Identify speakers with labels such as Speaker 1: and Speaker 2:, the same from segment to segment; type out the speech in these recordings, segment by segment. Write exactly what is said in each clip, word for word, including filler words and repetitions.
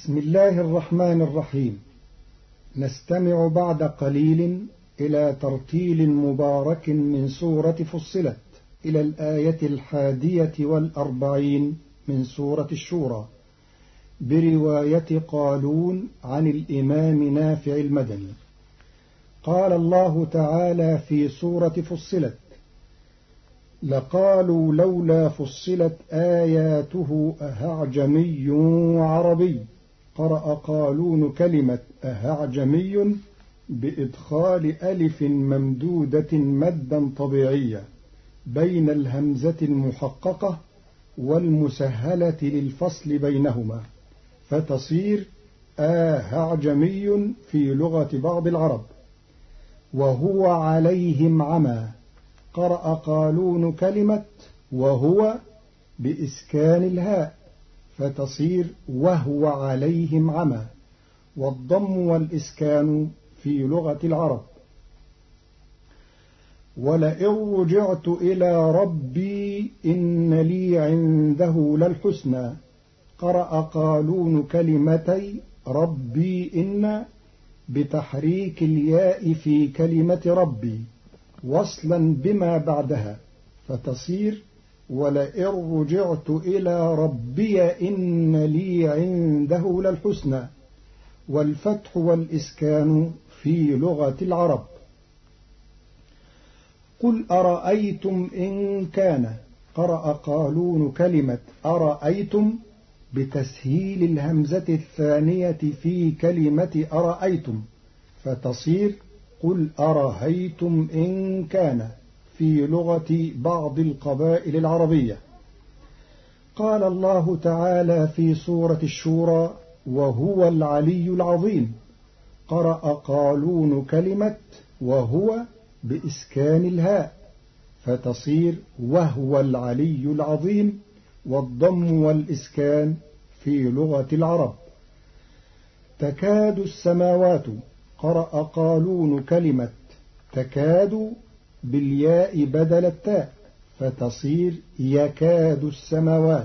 Speaker 1: بسم الله الرحمن الرحيم. نستمع بعد قليل إلى ترتيل مبارك من سورة فصلت إلى الآية الحادية والأربعين من سورة الشورى برواية قالون عن الإمام نافع المدني. قال الله تعالى في سورة فصلت: لقالوا لولا فصلت آياته أهعجمي وعربي. قرأ قالون كلمة أهعجمي بإدخال ألف ممدودة مدا طبيعيا بين الهمزة المحققة والمسهلة للفصل بينهما، فتصير أهعجمي في لغة بعض العرب. وهو عليهم عمى. قرأ قالون كلمة وهو بإسكان الهاء فتصير وهو عليهم عمى، والضم والإسكان في لغة العرب. ولئن رجعت إلى ربي إن لي عنده للحسنى. قرأ قالون كلمتي ربي إن بتحريك الياء في كلمة ربي وصلا بما بعدها، فتصير ولئن رجعت إلى ربي إن لي عنده للحسنى، والفتح والإسكان في لغة العرب. قل أرأيتم إن كان. قرأ قالون كلمة أرأيتم بتسهيل الهمزة الثانية في كلمة أرأيتم، فتصير قل أرهيتم إن كان في لغة بعض القبائل العربية. قال الله تعالى في سورة الشورى: وهو العلي العظيم. قرأ قالون كلمة وهو بإسكان الهاء فتصير وهو العلي العظيم، والضم والإسكان في لغة العرب. تكاد السماوات. قرأ قالون كلمة تكاد بالياء بدل التاء فتصير يكاد السماوات.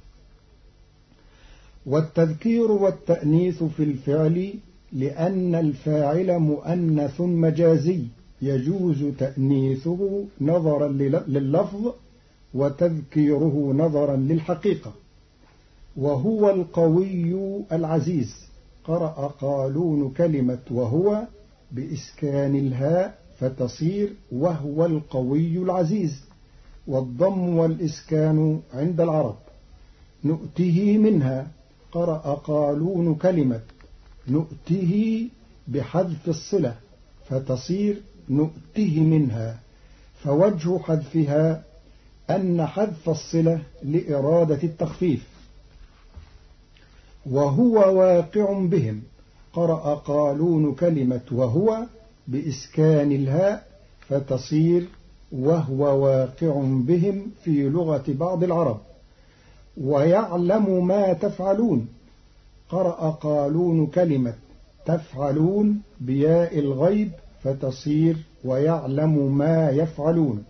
Speaker 1: والتذكير والتأنيث في الفعل لأن الفاعل مؤنث مجازي يجوز تأنيثه نظرا لللفظ وتذكيره نظرا للحقيقة. وهو القوي العزيز. قرأ قالون كلمة وهو بإسكان الهاء فتصير وهو القوي العزيز، والضم والإسكان عند العرب. نؤته منها. قرأ قالون كلمة نؤته بحذف الصلة فتصير نؤته منها، فوجه حذفها أن حذف الصلة لإرادة التخفيف. وهو واقع بهم. قرأ قالون كلمة وهو بإسكان الهاء فتصير وهو واقع بهم في لغة بعض العرب. ويعلم ما تفعلون. قرأ قالون كلمة تفعلون بياء الغيب فتصير ويعلم ما يفعلون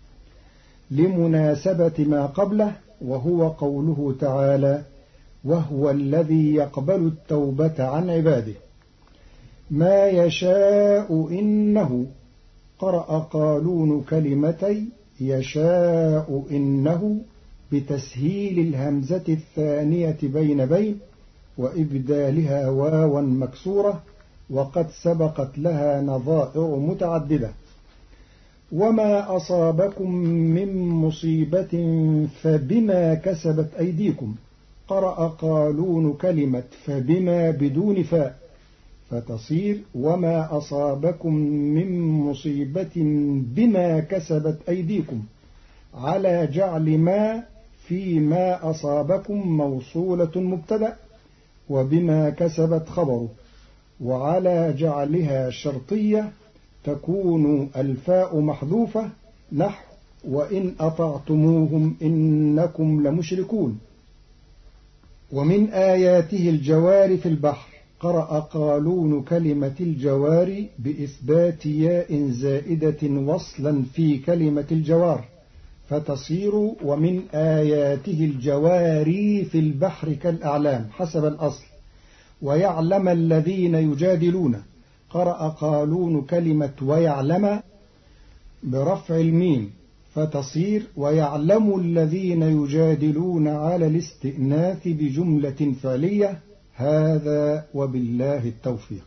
Speaker 1: لمناسبة ما قبله، وهو قوله تعالى: وهو الذي يقبل التوبة عن عباده. ما يشاء إنه. قرأ قالون كلمتي يشاء إنه بتسهيل الهمزة الثانية بين بين وإبدالها واوا مكسورة، وقد سبقت لها نظائر متعددة. وما أصابكم من مصيبة فبما كسبت أيديكم. قرأ قالون كلمة فبما بدون فاء فتصير وما أصابكم من مصيبة بما كسبت أيديكم، على جعل ما في ما أصابكم موصولة مبتدأ وبما كسبت خبره، وعلى جعلها شرطية تكون الفاء محذوفة، نحو وإن أطعتموهم إنكم لمشركون. ومن آياته الجوار في البحر. قرأ قالون كلمة الجوار بإثبات ياء زائدة وصلا في كلمة الجوار فتصير ومن آياته الجواري في البحر كالأعلام حسب الأصل، ويعلم الذين يجادلون. قرأ قالون كلمة ويعلم برفع الميم فتصير ويعلم الذين يجادلون على الاستئناث بجملة فعلية. هذا وبالله التوفيق.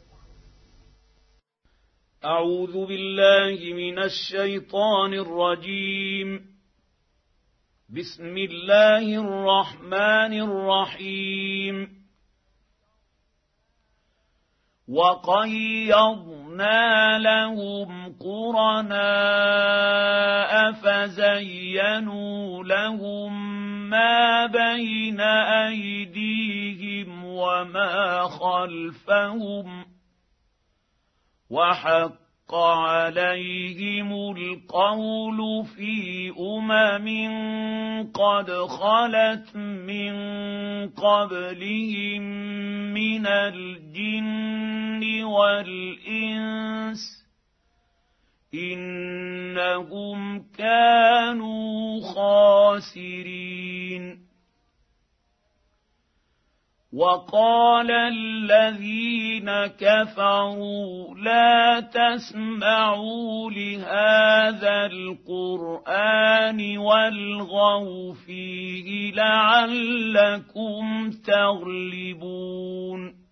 Speaker 2: أعوذ بالله من الشيطان الرجيم. بسم الله الرحمن الرحيم. وقيضنا لهم قرناء فزينوا لهم ما بين أيديهم وما خلفهم وحق عليهم القول في أمم قد خلت من قبلهم من الجن والإنس إنهم كانوا خاسرين. وقال الذين كفروا لا تسمعوا لهذا القرآن والغوا فيه لعلكم تغلبون.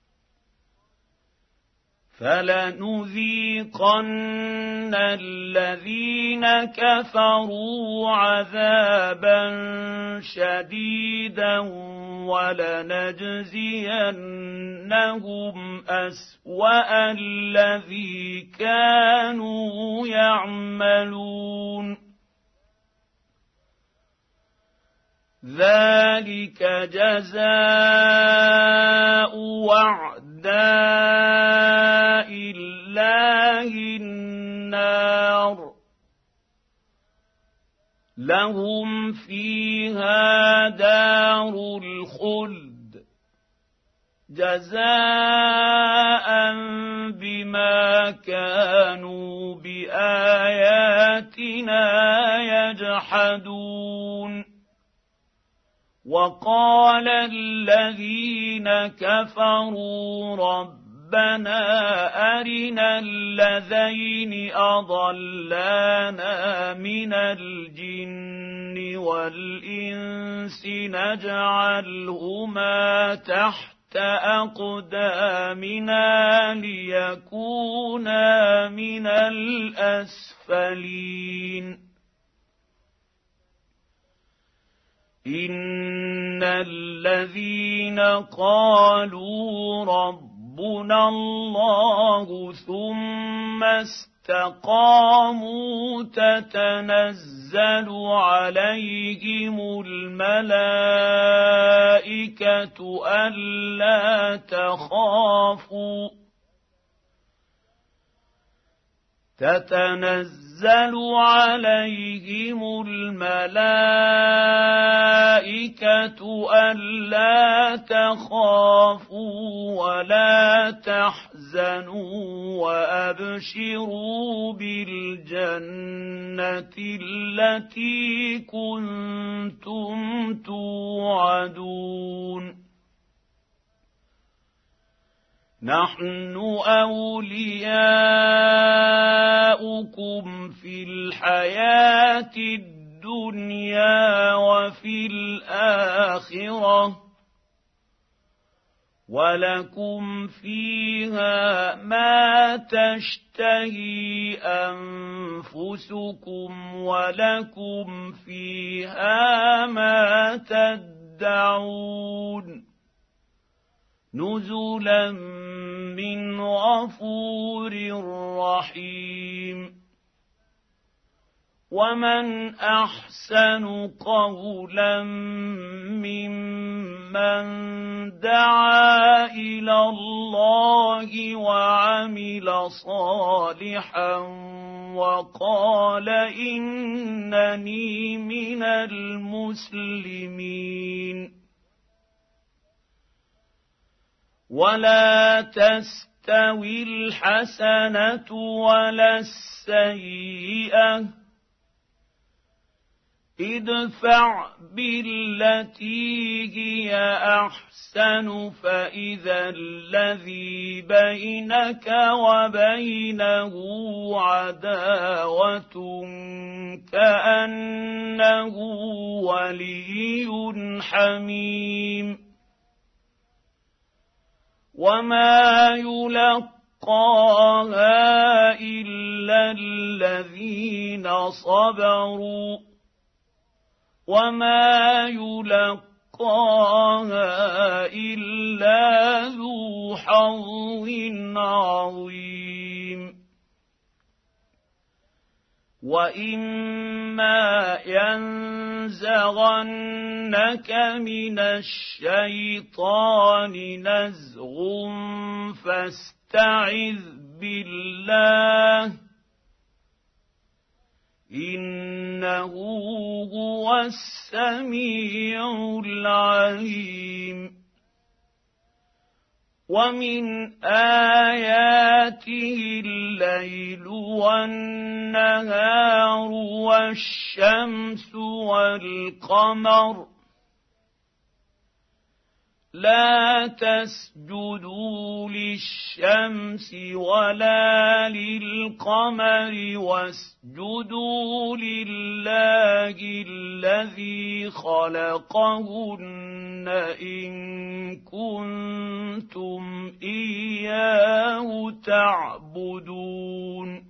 Speaker 2: فلنذيقن الذين كفروا عذابا شديدا ولنجزينهم أسوأ الذي كانوا يعملون. ذلك جزاء وعداء الله النار لهم فيها دار الخلد جزاء بما كانوا بآياتنا يجحدون. وقال الذين كفروا ربنا أرنا الذين أضلانا من الجن والإنس نجعلهما تحت أقدامنا ليكونا من الأسفلين. إن الذين قالوا ربنا الله ثم استقاموا تتنزل عليهم الملائكة ألا تخافوا تتنزل عليهم الملائكة ألا تخافوا ولا تحزنوا وأبشروا بالجنة التي كنتم توعدون. نحن أولياؤكم في الحياة الدنيا وفي الآخرة ولكم فيها ما تشتهي أنفسكم ولكم فيها ما تدعون نزلا من غفور رحيم. ومن أحسن قولا ممن دعا إلى الله وعمل صالحا وقال إنني من المسلمين. ولا تستوي الحسنة ولا السيئة ادفع بالتي هي أحسن فإذا الذي بينك وبينه عداوة كأنه ولي حميم وما يلقاها إلا الذين صبروا وما يلقاها إلا ذو حظ عظيم وإما ينزغنك من الشيطان نزغ فاستعذ بالله إنه هو السميع العليم ومن آياته الليل والنهار والشمس والقمر لا تسجدوا للشمس ولا للقمر واسجدوا لله الذي خلقهن إن كنتم إياه تعبدون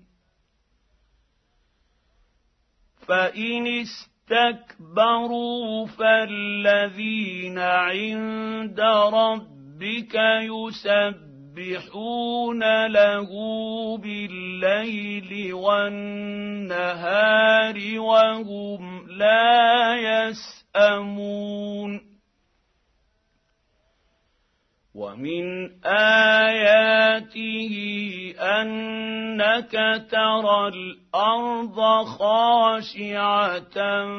Speaker 2: فإن استكبروا فالذين عند ربك يسبحون له بالليل والنهار وهم لا يسأمون ومن آياته أنك ترى الأرض خاشعة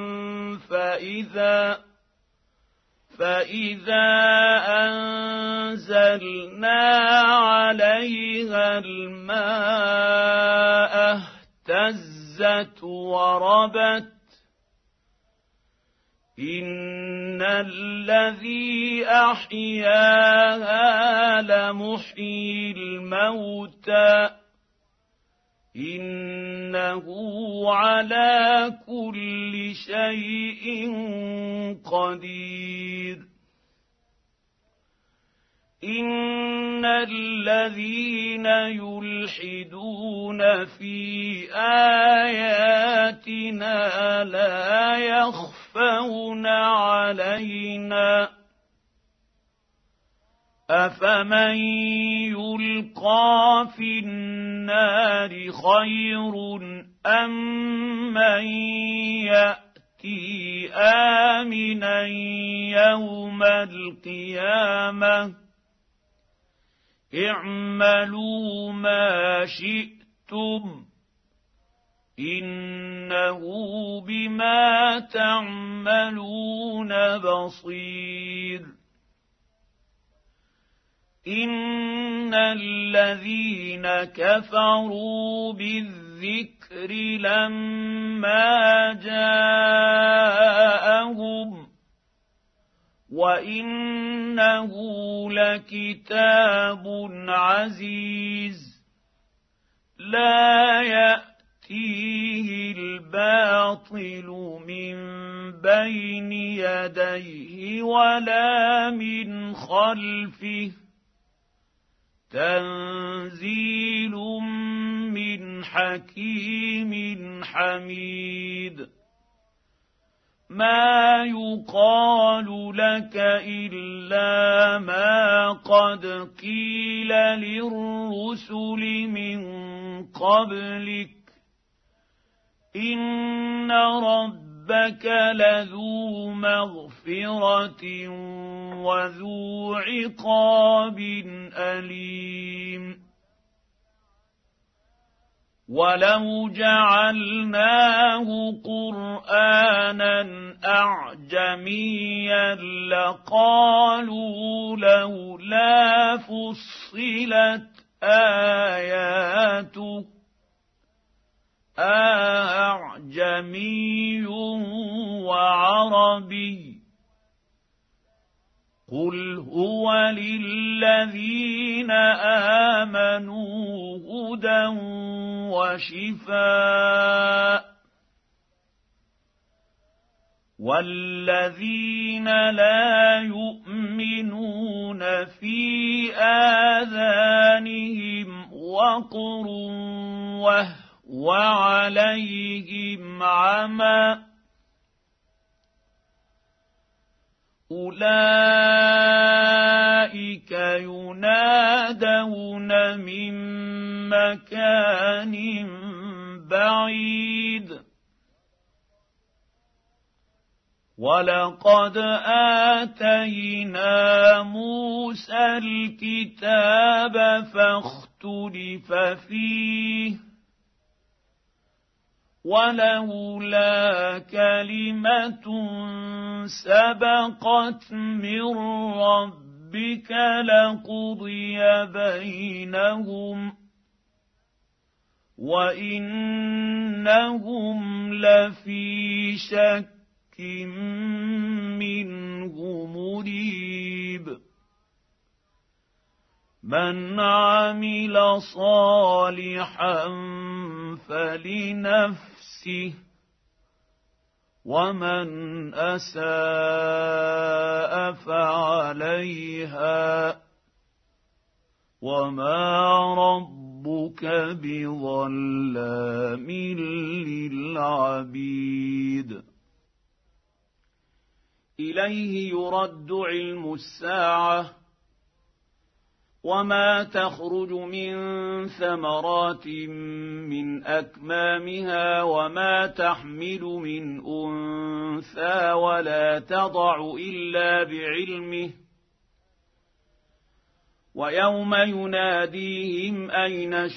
Speaker 2: فإذا فإذا أنزلنا عليها الماء اهتزت وربت إن الذي أحياها لمحيي الموتى إنه على كل شيء قدير إن الذين يلحدون في آياتنا لا يخفون علينا أفمن يلقى في النار خير أم من يأتي آمنا يوم القيامة اعملوا ما شئتم إنه بما تعملون بصير إن الذين كفروا بالذكر لما جاءهم وإنه لكتاب عزيز لا يأتيه الباطل من بين يديه ولا من خلفه تنزيل من حكيم حميد ما يقال لك إلا ما قد قيل للرسل من قبلك إن ربك لذو مغفرة وذو عقاب أليم ولو جعلناه قرآنا أعجميا لقالوا لولا فصلت آياته أعجمي وعربي قل هو للذين آمنوا هدى وشفاء والذين لا يؤمنون في آذانهم وقر وهو عليهم عمى أولئك ينادون من مكان بعيد ولقد آتينا موسى الكتاب فاختلف فيه ولولا كلمة سبقت من ربك لقضي بينهم وإنهم لفي شك منه مريب من عمل صالحا فلنفسه ومن أساء فعليها وما ربك بظلام للعبيد إليه يرد علم الساعة وما تخرج من ثمرات من أكمامها وما تحمل من أنثى ولا تضع إلا بعلمه ويوم يناديهم أين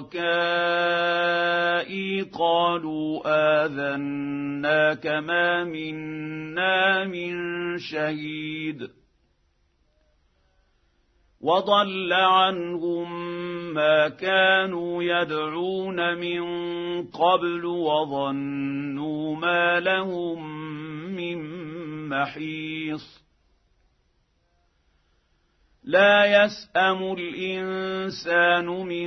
Speaker 2: شركائي قالوا آذناك ما منا من شهيد وضل عنهم ما كانوا يدعون من قبل وظنوا ما لهم من محيص لا يسأم الإنسان من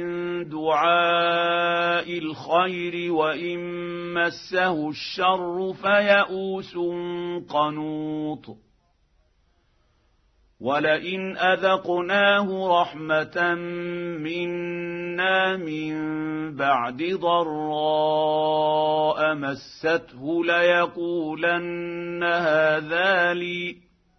Speaker 2: دعاء الخير وإن مسه الشر فيئوس قنوط ولئن أذقناه رحمة منا من بعد ضراء مسته ليقولن هذا لي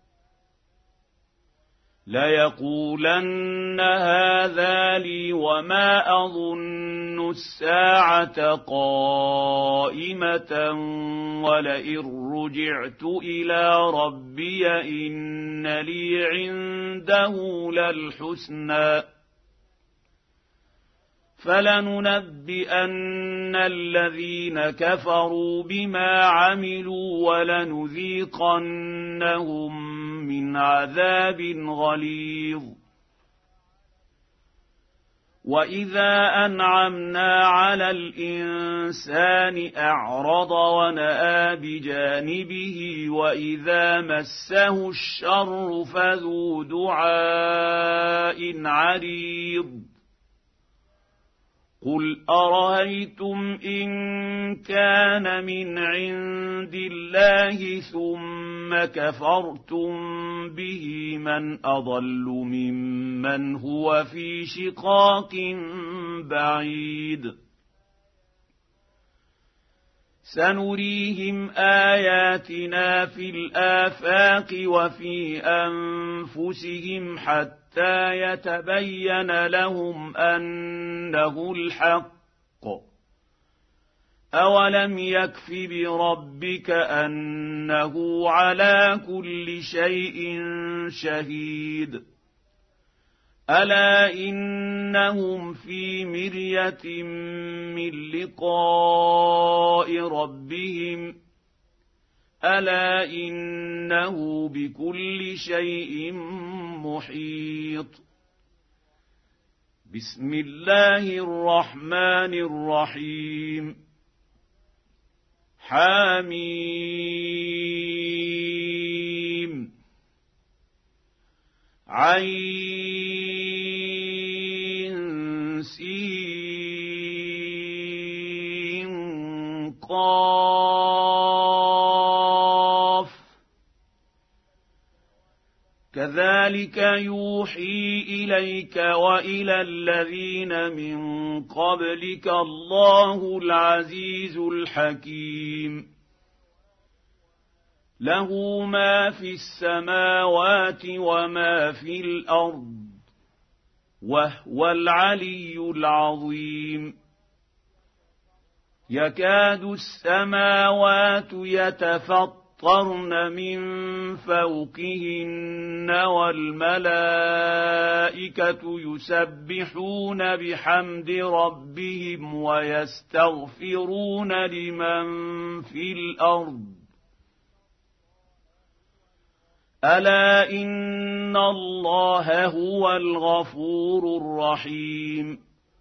Speaker 2: ليقولن هذا لي وما أظن الساعة قائمة ولئن رجعت إلى ربي إن لي عنده للحسنى فلننبئن الذين كفروا بما عملوا ولنذيقنهم من عذاب غليظ وإذا أنعمنا على الإنسان أعرض ونأى بجانبه وإذا مسه الشر فذو دعاء عريض قل أرأيتم إن كان من عند الله ثم كفرتم به من أضل ممن هو في شقاق بعيد سنريهم آياتنا في الآفاق وفي أنفسهم حتى يتبين لهم أنه الحق أولم يكف بربك أنه على كل شيء شهيد ألا إنهم في مرية من لقاء ربهم ألا إنه بكل شيء محيط بسم الله الرحمن الرحيم حميم عين سين قاف كذلك يوحي إليك وإلى الذين من قبلك الله العزيز الحكيم له ما في السماوات وما في الأرض وهو العلي العظيم يكاد السماوات يتفطرن من فوقهن والملائكة يسبحون بحمد ربهم ويستغفرون لمن في الأرض ألا إن الله هو الغفور الرحيم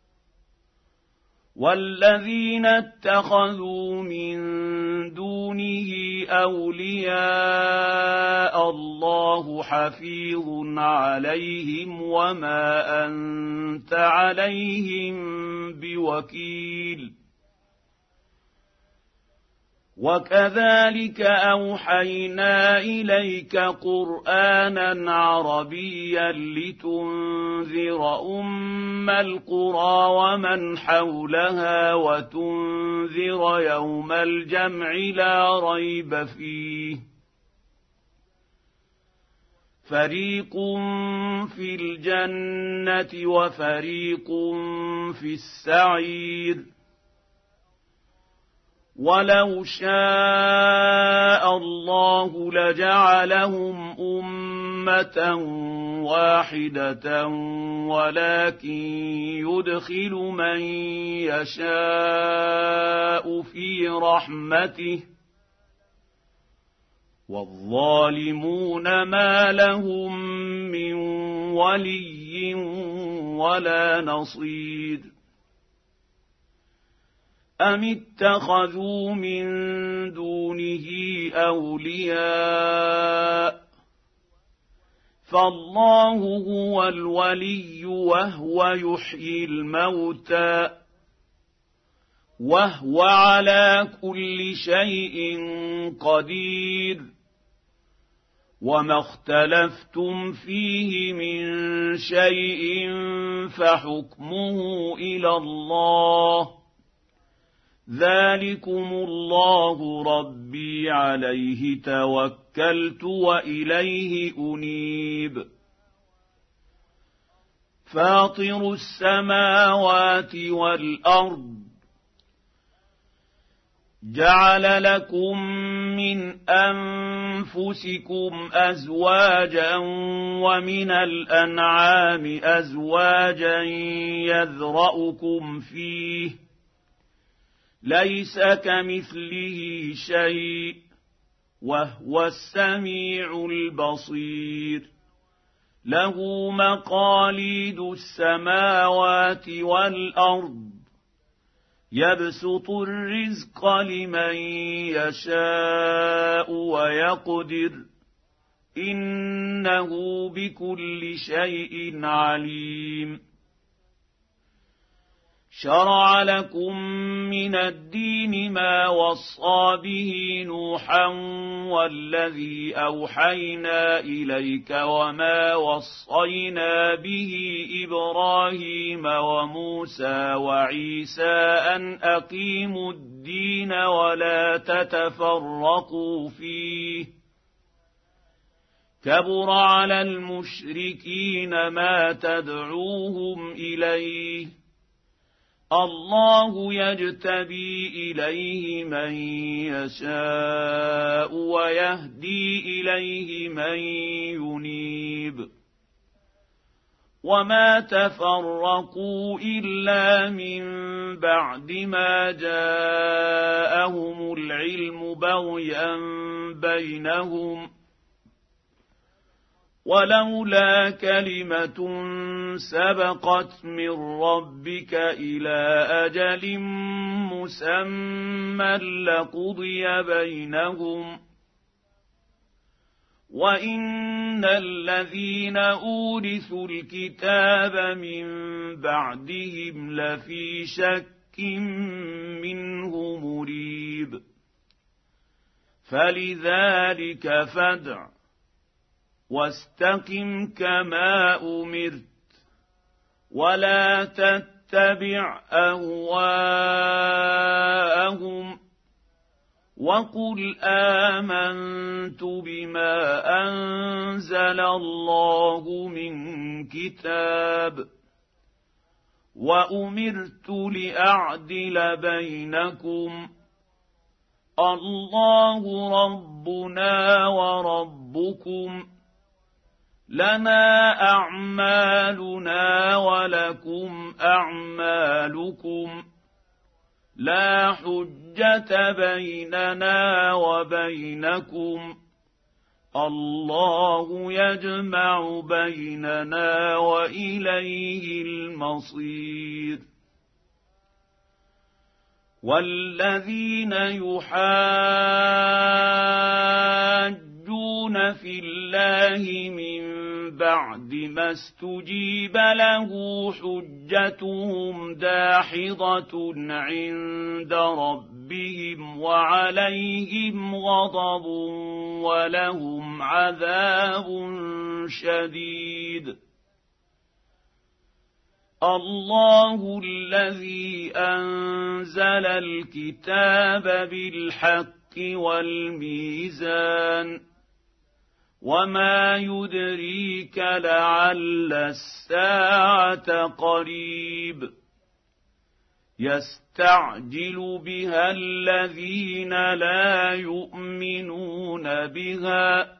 Speaker 2: والذين اتخذوا من دونه أولياء الله حفيظ عليهم وما أنت عليهم بوكيل وكذلك أوحينا إليك قرآنا عربيا لتنذر أم القرى ومن حولها وتنذر يوم الجمع لا ريب فيه فريق في الجنة وفريق في السعير ولو شاء الله لجعلهم أمة واحدة ولكن يدخل من يشاء في رحمته والظالمون ما لهم من ولي ولا نصير أم اتخذوا من دونه أولياء فالله هو الولي وهو يحيي الموتى وهو على كل شيء قدير وما اختلفتم فيه من شيء فحكمه إلى الله ذلكم الله ربي عليه توكلت وإليه أنيب فاطر السماوات والأرض جعل لكم من أنفسكم أزواجا ومن الأنعام أزواجا يذرأكم فيه ليس كمثله شيء وهو السميع البصير له مقاليد السماوات والأرض يبسط الرزق لمن يشاء ويقدر إنه بكل شيء عليم شرع لكم من الدين ما وصى به نوحا والذي أوحينا إليك وما وصينا به إبراهيم وموسى وعيسى أن أقيموا الدين ولا تتفرقوا فيه كبر على المشركين ما تدعوهم إليه الله يجتبي إليه من يشاء ويهدي إليه من ينيب وما تفرقوا إلا من بعد ما جاءهم العلم بغيا بينهم ولولا كلمة سبقت من ربك إلى أجل مسمى لقضي بينهم وإن الذين أورثوا الكتاب من بعدهم لفي شك منه مريب فلذلك فادع واستقم كما أمرت ولا تتبع أهواءهم وقل آمنت بما أنزل الله من كتاب وأمرت لأعدل بينكم الله ربنا وربكم لنا أعمالنا ولكم أعمالكم لا حجة بيننا وبينكم الله يجمع بيننا وإليه المصير والذين يحاجون في الله من بعد ما استجيب له حجتهم داحضة عند ربهم وعليهم غضب ولهم عذاب شديد الله الذي أنزل الكتاب بالحق والميزان وما يدريك لعل الساعة قريب يستعجل بها الذين لا يؤمنون بها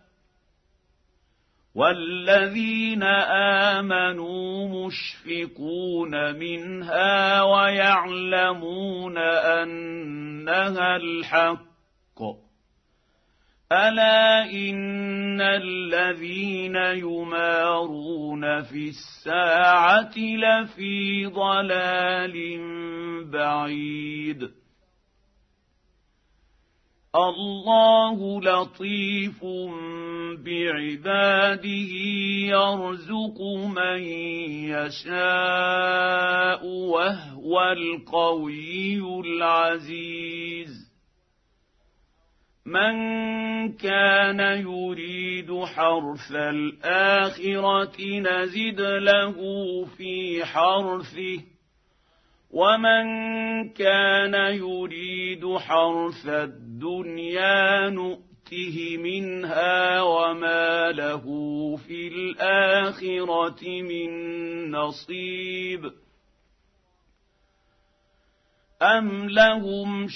Speaker 2: والذين آمنوا مشفقون منها ويعلمون أنها الحق ألا إن الذين يمارون في الساعة لفي ضلال بعيد الله لطيف بعباده يرزق من يشاء وهو القوي العزيز من كان يريد حرث الآخرة نزد له في حرثه ومن كان يريد حرث الدنيا نؤته منها وما له في الآخرة من نصيب أم لهم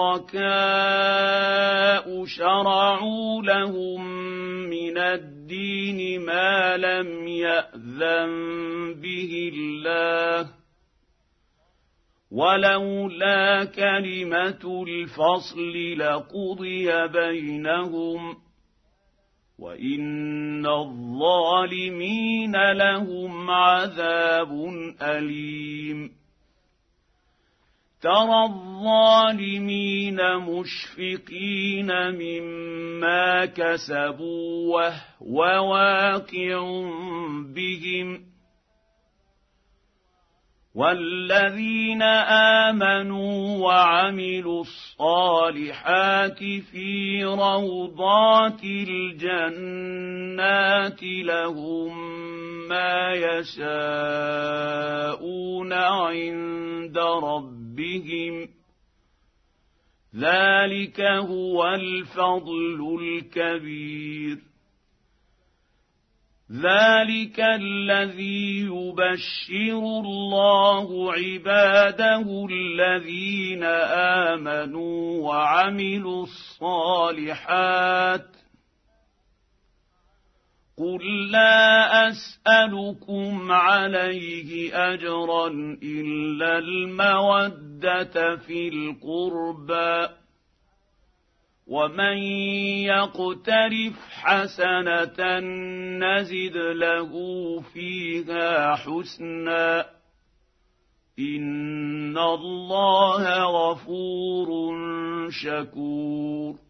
Speaker 2: شركاء شرعوا لهم من الدين ما لم يأذن به الله ولولا كلمة الفصل لقضي بينهم وإن الظالمين لهم عذاب أليم ترى الظالمين مشفقين مما كسبوا وهو واقع بهم والذين آمنوا وعملوا الصالحات في روضات الجنات لهم ما يشاءون عند ربهم ذلك هو الفضل الكبير ذلك الذي يبشر الله عباده الذين آمنوا وعملوا الصالحات قل لا أسألكم عليه أجرا إلا المودة في القربى ومن يقترف حسنة نزد له فيها حسنا إن الله غفور شكور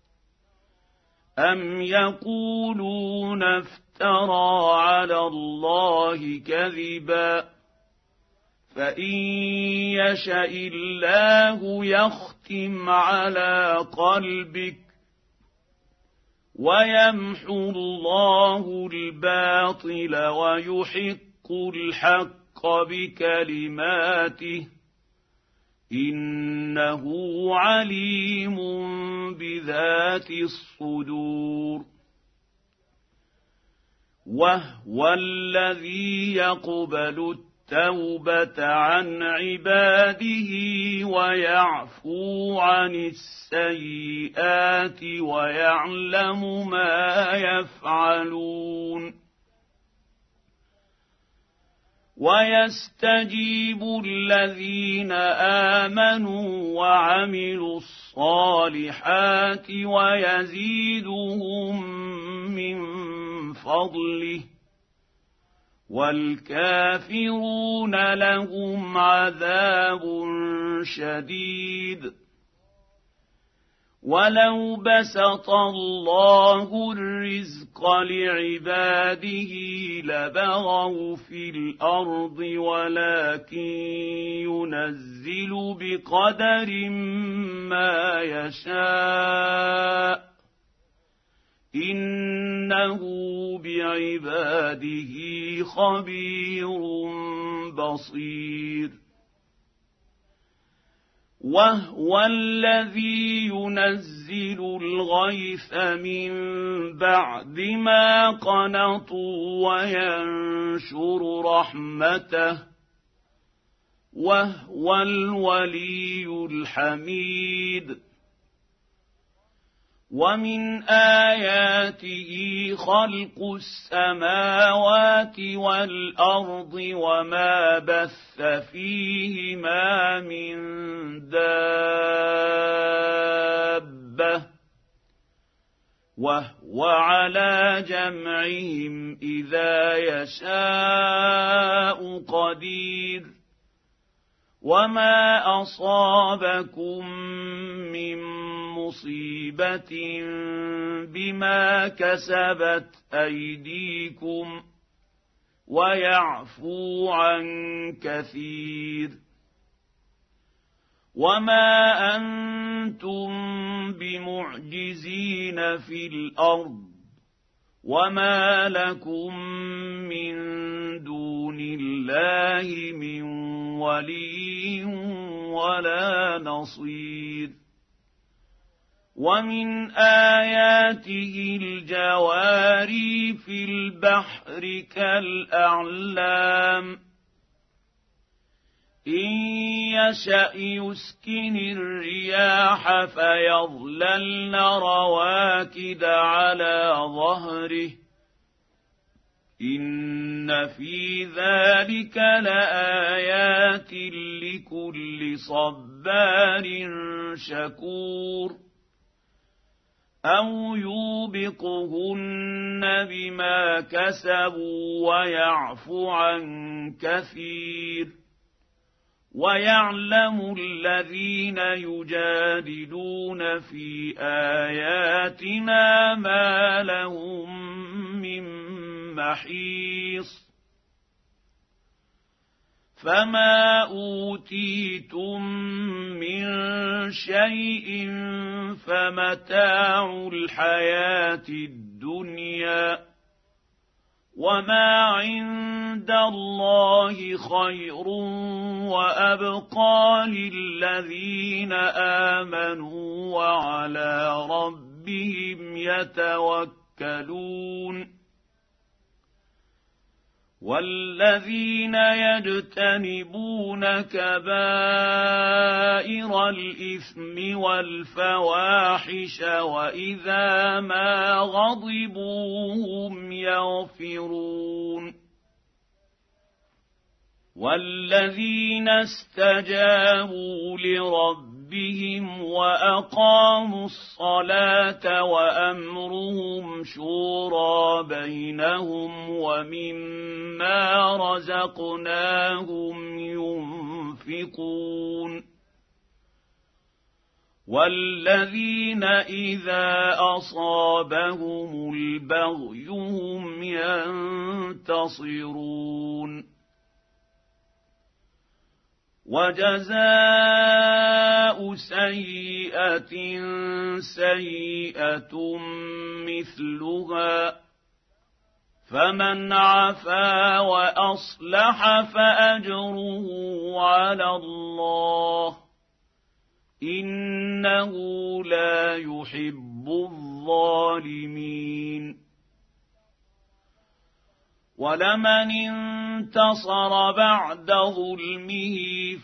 Speaker 2: أم يقولون افترى على الله كذبا فإن يشأ الله يختم على قلبك ويمحو الله الباطل ويحق الحق بكلماته إنه عليم بذات الصدور وهو الذي يقبل التوبة عن عباده ويعفو عن السيئات ويعلم ما يفعلون ويستجيب الذين آمنوا وعملوا الصالحات ويزيدهم من فضله والكافرون لهم عذاب شديد ولو بسط الله الرزق لعباده لبغوا في الأرض ولكن ينزل بقدر ما يشاء إنه بعباده خبير بصير وهو الذي ينزل الغيث من بعد ما قنطوا وينشر رحمته وهو الولي الحميد ومن آياته خلق السماوات والأرض وما بث فيهما من دابة وهو على جمعهم إذا يشاء قدير وما أصابكم من مصيبة بما كسبت أيديكم ويعفو عن كثير وما أنتم بمعجزين في الأرض وما لكم من دون الله من ولي ولا نصير ومن آياته الجواري في البحر كالأعلام إن يشأ يسكن الرياح فيظللن رواكد على ظهره إن في ذلك لآيات لكل صبار شكور أو يوبقهن بما كسبوا ويعفو عن كثير ويعلم الذين يجادلون في آياتنا ما لهم من محيص فما أوتيتم من شيء فمتاع الحياة الدنيا وما عند الله خير وأبقى للذين آمنوا وعلى ربهم يتوكلون والذين يجتنبون كبائر الإثم والفواحش وإذا ما غضبوا هم يغفرون والذين استجابوا لربهم ربهم وأقاموا الصلاة وأمرهم شورى بينهم ومما رزقناهم ينفقون والذين إذا أصابهم البغي هم ينتصرون وجزاء سيئة سيئة مثلها فمن عفا وأصلح فأجره على الله إنه لا يحب الظالمين ولمن انتصر بعد ظلمه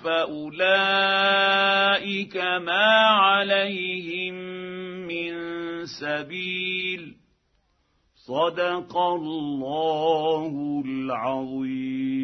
Speaker 2: فأولئك ما عليهم من سبيل صدق الله العظيم.